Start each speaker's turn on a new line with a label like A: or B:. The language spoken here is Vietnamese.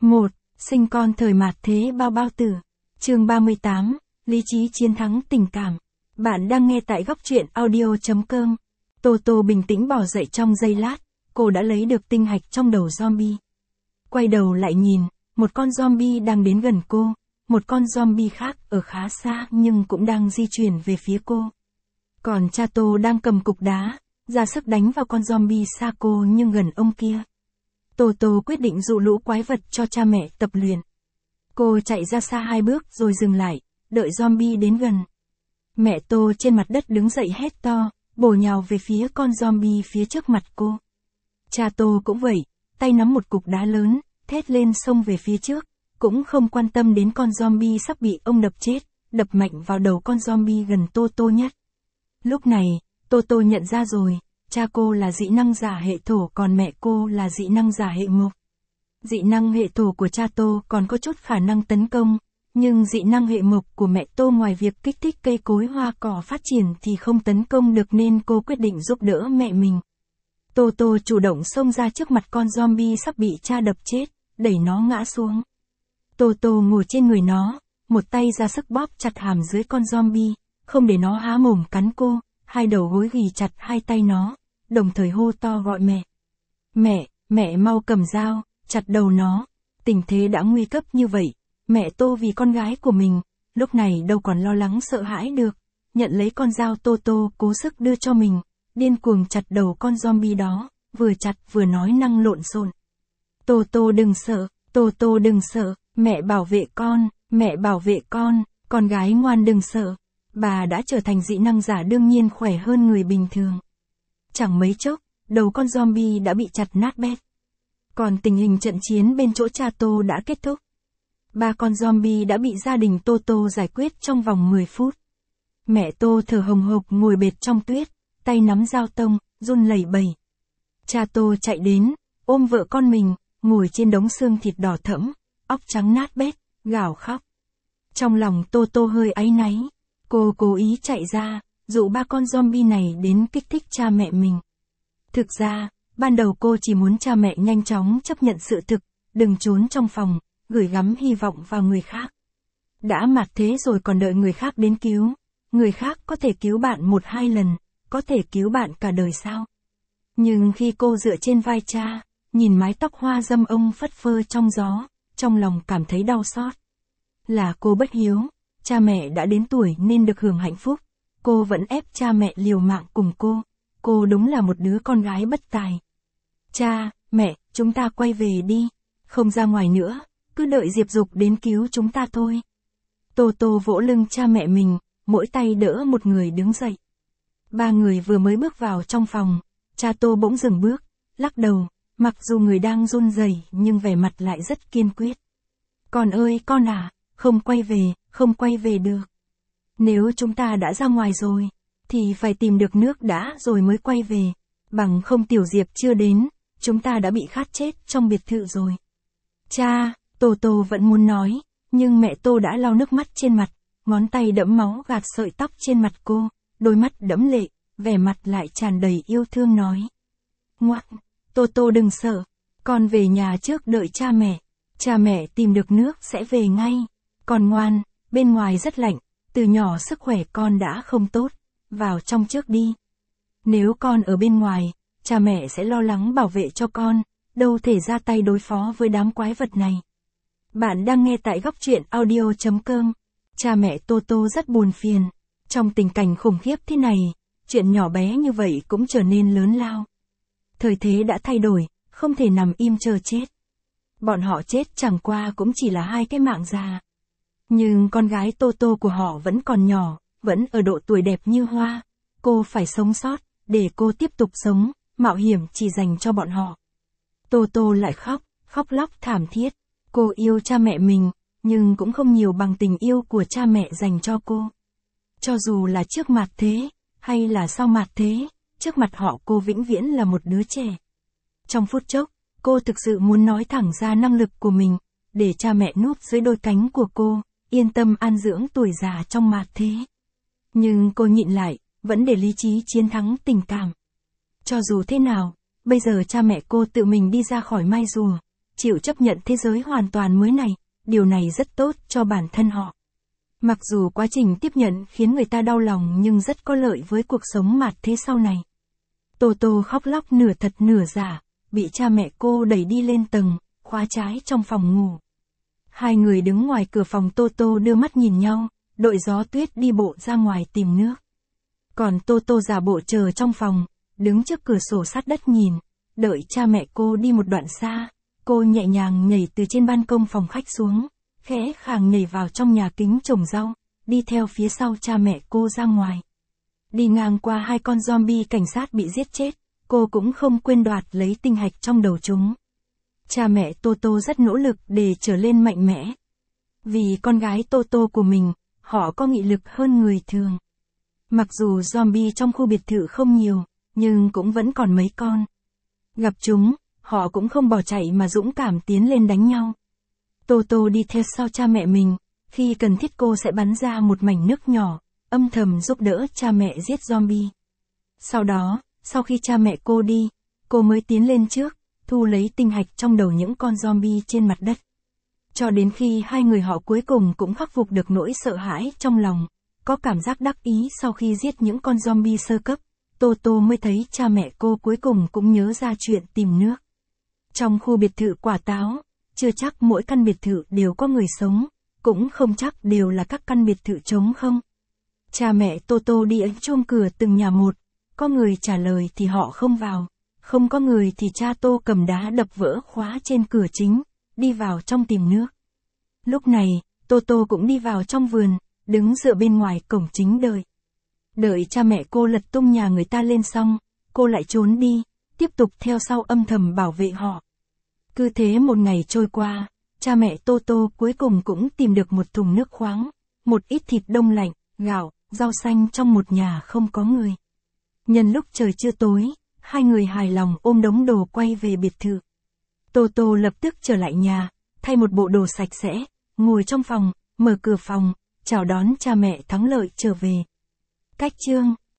A: 1. Sinh con thời mạt thế bao bao tử. Chương 38, lý trí chiến thắng tình cảm. Bạn đang nghe tại góc truyện audio.com. Tô Tô bình tĩnh bò dậy trong giây lát, cô đã lấy được tinh hạch trong đầu zombie. Quay đầu lại nhìn, một con zombie đang đến gần cô, một con zombie khác ở khá xa nhưng cũng đang di chuyển về phía cô. Còn cha Tô đang cầm cục đá, ra sức đánh vào con zombie xa cô nhưng gần ông kia. Tô Tô quyết định dụ lũ quái vật cho cha mẹ tập luyện. Cô chạy ra xa 2 bước rồi dừng lại, đợi zombie đến gần. Mẹ Tô trên mặt đất đứng dậy hét to, bổ nhào về phía con zombie phía trước mặt cô. Cha Tô cũng vậy, tay nắm một cục đá lớn, thét lên xông về phía trước, cũng không quan tâm đến con zombie sắp bị ông đập chết, đập mạnh vào đầu con zombie gần Tô Tô nhất. Lúc này, Tô Tô nhận ra rồi, cha cô là dị năng giả hệ thổ còn mẹ cô là dị năng giả hệ mộc. Dị năng hệ thổ của cha Tô còn có chút khả năng tấn công, nhưng dị năng hệ mộc của mẹ Tô ngoài việc kích thích cây cối hoa cỏ phát triển thì không tấn công được nên cô quyết định giúp đỡ mẹ mình. Tô Tô chủ động xông ra trước mặt con zombie sắp bị cha đập chết, đẩy nó ngã xuống. Tô Tô ngồi trên người nó, một tay ra sức bóp chặt hàm dưới con zombie, không để nó há mồm cắn cô, hai đầu gối ghì chặt hai tay nó, đồng thời hô to gọi mẹ. Mẹ mau cầm dao, chặt đầu nó. Tình thế đã nguy cấp như vậy, mẹ Tô vì con gái của mình, lúc này đâu còn lo lắng sợ hãi được, nhận lấy con dao Tô Tô cố sức đưa cho mình, điên cuồng chặt đầu con zombie đó, vừa chặt vừa nói năng lộn xộn. Tô Tô đừng sợ, Tô Tô đừng sợ, mẹ bảo vệ con gái ngoan đừng sợ. Bà đã trở thành dị năng giả đương nhiên khỏe hơn người bình thường. Chẳng mấy chốc, đầu con zombie đã bị chặt nát bét. Còn tình hình trận chiến bên chỗ cha Tô đã kết thúc. 3 con zombie đã bị gia đình Tô Tô giải quyết trong vòng 10 phút. Mẹ Tô thở hồng hộc ngồi bệt trong tuyết, tay nắm dao tông, run lẩy bẩy. Cha Tô chạy đến, ôm vợ con mình, ngồi trên đống xương thịt đỏ thẫm, óc trắng nát bét, gào khóc. Trong lòng Tô Tô hơi áy náy. Cô cố ý chạy ra, dụ 3 con zombie này đến kích thích cha mẹ mình. Thực ra, ban đầu cô chỉ muốn cha mẹ nhanh chóng chấp nhận sự thực, đừng trốn trong phòng, gửi gắm hy vọng vào người khác. Đã mạt thế rồi còn đợi người khác đến cứu, người khác có thể cứu bạn 1-2 lần, có thể cứu bạn cả đời sao? Nhưng khi cô dựa trên vai cha, nhìn mái tóc hoa dâm ông phất phơ trong gió, trong lòng cảm thấy đau xót. Là cô bất hiếu. Cha mẹ đã đến tuổi nên được hưởng hạnh phúc, cô vẫn ép cha mẹ liều mạng cùng cô đúng là một đứa con gái bất tài. Cha, mẹ, chúng ta quay về đi, không ra ngoài nữa, cứ đợi Diệp Dục đến cứu chúng ta thôi. Tô Tô vỗ lưng cha mẹ mình, mỗi tay đỡ một người đứng dậy. 3 người vừa mới bước vào trong phòng, cha Tô bỗng dừng bước, lắc đầu, mặc dù người đang run rẩy nhưng vẻ mặt lại rất kiên quyết. Con ơi con à, không quay về được. Nếu chúng ta đã ra ngoài rồi, thì phải tìm được nước đã rồi mới quay về, bằng không Tiểu Diệp chưa đến, chúng ta đã bị khát chết trong biệt thự rồi. Cha, Tô Tô vẫn muốn nói, nhưng mẹ Tô đã lau nước mắt trên mặt, ngón tay đẫm máu gạt sợi tóc trên mặt cô, đôi mắt đẫm lệ, vẻ mặt lại tràn đầy yêu thương nói. Ngoan, Tô Tô đừng sợ, con về nhà trước đợi cha mẹ tìm được nước sẽ về ngay. Con ngoan, bên ngoài rất lạnh, từ nhỏ sức khỏe con đã không tốt, vào trong trước đi. Nếu con ở bên ngoài, cha mẹ sẽ lo lắng bảo vệ cho con, đâu thể ra tay đối phó với đám quái vật này. Bạn đang nghe tại góc truyện audio.com. Cha mẹ Tô Tô rất buồn phiền. Trong tình cảnh khủng khiếp thế này, chuyện nhỏ bé như vậy cũng trở nên lớn lao. Thời thế đã thay đổi, không thể nằm im chờ chết. Bọn họ chết chẳng qua cũng chỉ là 2 cái mạng già. Nhưng con gái Tô Tô của họ vẫn còn nhỏ, vẫn ở độ tuổi đẹp như hoa. Cô phải sống sót, để cô tiếp tục sống, mạo hiểm chỉ dành cho bọn họ. Tô Tô lại khóc lóc thảm thiết. Cô yêu cha mẹ mình, nhưng cũng không nhiều bằng tình yêu của cha mẹ dành cho cô. Cho dù là trước mạt thế, hay là sau mạt thế, trước mặt họ cô vĩnh viễn là một đứa trẻ. Trong phút chốc, cô thực sự muốn nói thẳng ra năng lực của mình, để cha mẹ núp dưới đôi cánh của cô, yên tâm an dưỡng tuổi già trong mạt thế. Nhưng cô nhịn lại, vẫn để lý trí chiến thắng tình cảm. Cho dù thế nào, bây giờ cha mẹ cô tự mình đi ra khỏi mai rùa, chịu chấp nhận thế giới hoàn toàn mới này, điều này rất tốt cho bản thân họ. Mặc dù quá trình tiếp nhận khiến người ta đau lòng nhưng rất có lợi với cuộc sống mạt thế sau này. Toto khóc lóc nửa thật nửa giả, bị cha mẹ cô đẩy đi lên tầng, khóa trái trong phòng ngủ. Hai người đứng ngoài cửa phòng, Toto đưa mắt nhìn nhau, đội Gió Tuyết đi bộ ra ngoài tìm nước. Còn Toto giả bộ chờ trong phòng, đứng trước cửa sổ sát đất nhìn, đợi cha mẹ cô đi một đoạn xa, cô nhẹ nhàng nhảy từ trên ban công phòng khách xuống, khẽ khàng nhảy vào trong nhà kính trồng rau, đi theo phía sau cha mẹ cô ra ngoài. Đi ngang qua hai con zombie cảnh sát bị giết chết, cô cũng không quên đoạt lấy tinh hạch trong đầu chúng. Cha mẹ Toto rất nỗ lực để trở lên mạnh mẽ. Vì con gái Toto của mình, họ có nghị lực hơn người thường. Mặc dù zombie trong khu biệt thự không nhiều, nhưng cũng vẫn còn mấy con. Gặp chúng, họ cũng không bỏ chạy mà dũng cảm tiến lên đánh nhau. Toto đi theo sau cha mẹ mình, khi cần thiết cô sẽ bắn ra một mảnh nước nhỏ, âm thầm giúp đỡ cha mẹ giết zombie. Sau đó, sau khi cha mẹ cô đi, cô mới tiến lên trước, thu lấy tinh hạch trong đầu những con zombie trên mặt đất. Cho đến khi hai người họ cuối cùng cũng khắc phục được nỗi sợ hãi trong lòng, có cảm giác đắc ý sau khi giết những con zombie sơ cấp, Toto mới thấy cha mẹ cô cuối cùng cũng nhớ ra chuyện tìm nước. Trong khu biệt thự quả táo, chưa chắc mỗi căn biệt thự đều có người sống, cũng không chắc đều là các căn biệt thự trống không. Cha mẹ Toto đi ấn chuông cửa từng nhà một, có người trả lời thì họ không vào, không có người thì cha Tô cầm đá đập vỡ khóa trên cửa chính, đi vào trong tìm nước. Lúc này, Toto cũng đi vào trong vườn, đứng dựa bên ngoài cổng chính đợi. Đợi cha mẹ cô lật tung nhà người ta lên xong, cô lại trốn đi, tiếp tục theo sau âm thầm bảo vệ họ. Cứ thế một ngày trôi qua, cha mẹ Toto cuối cùng cũng tìm được một thùng nước khoáng, một ít thịt đông lạnh, gạo, rau xanh trong một nhà không có người. Nhân lúc trời chưa tối, hai người hài lòng ôm đống đồ quay về biệt thự. Toto lập tức trở lại nhà, thay một bộ đồ sạch sẽ, ngồi trong phòng, mở cửa phòng, chào đón cha mẹ thắng lợi trở về. Cách chương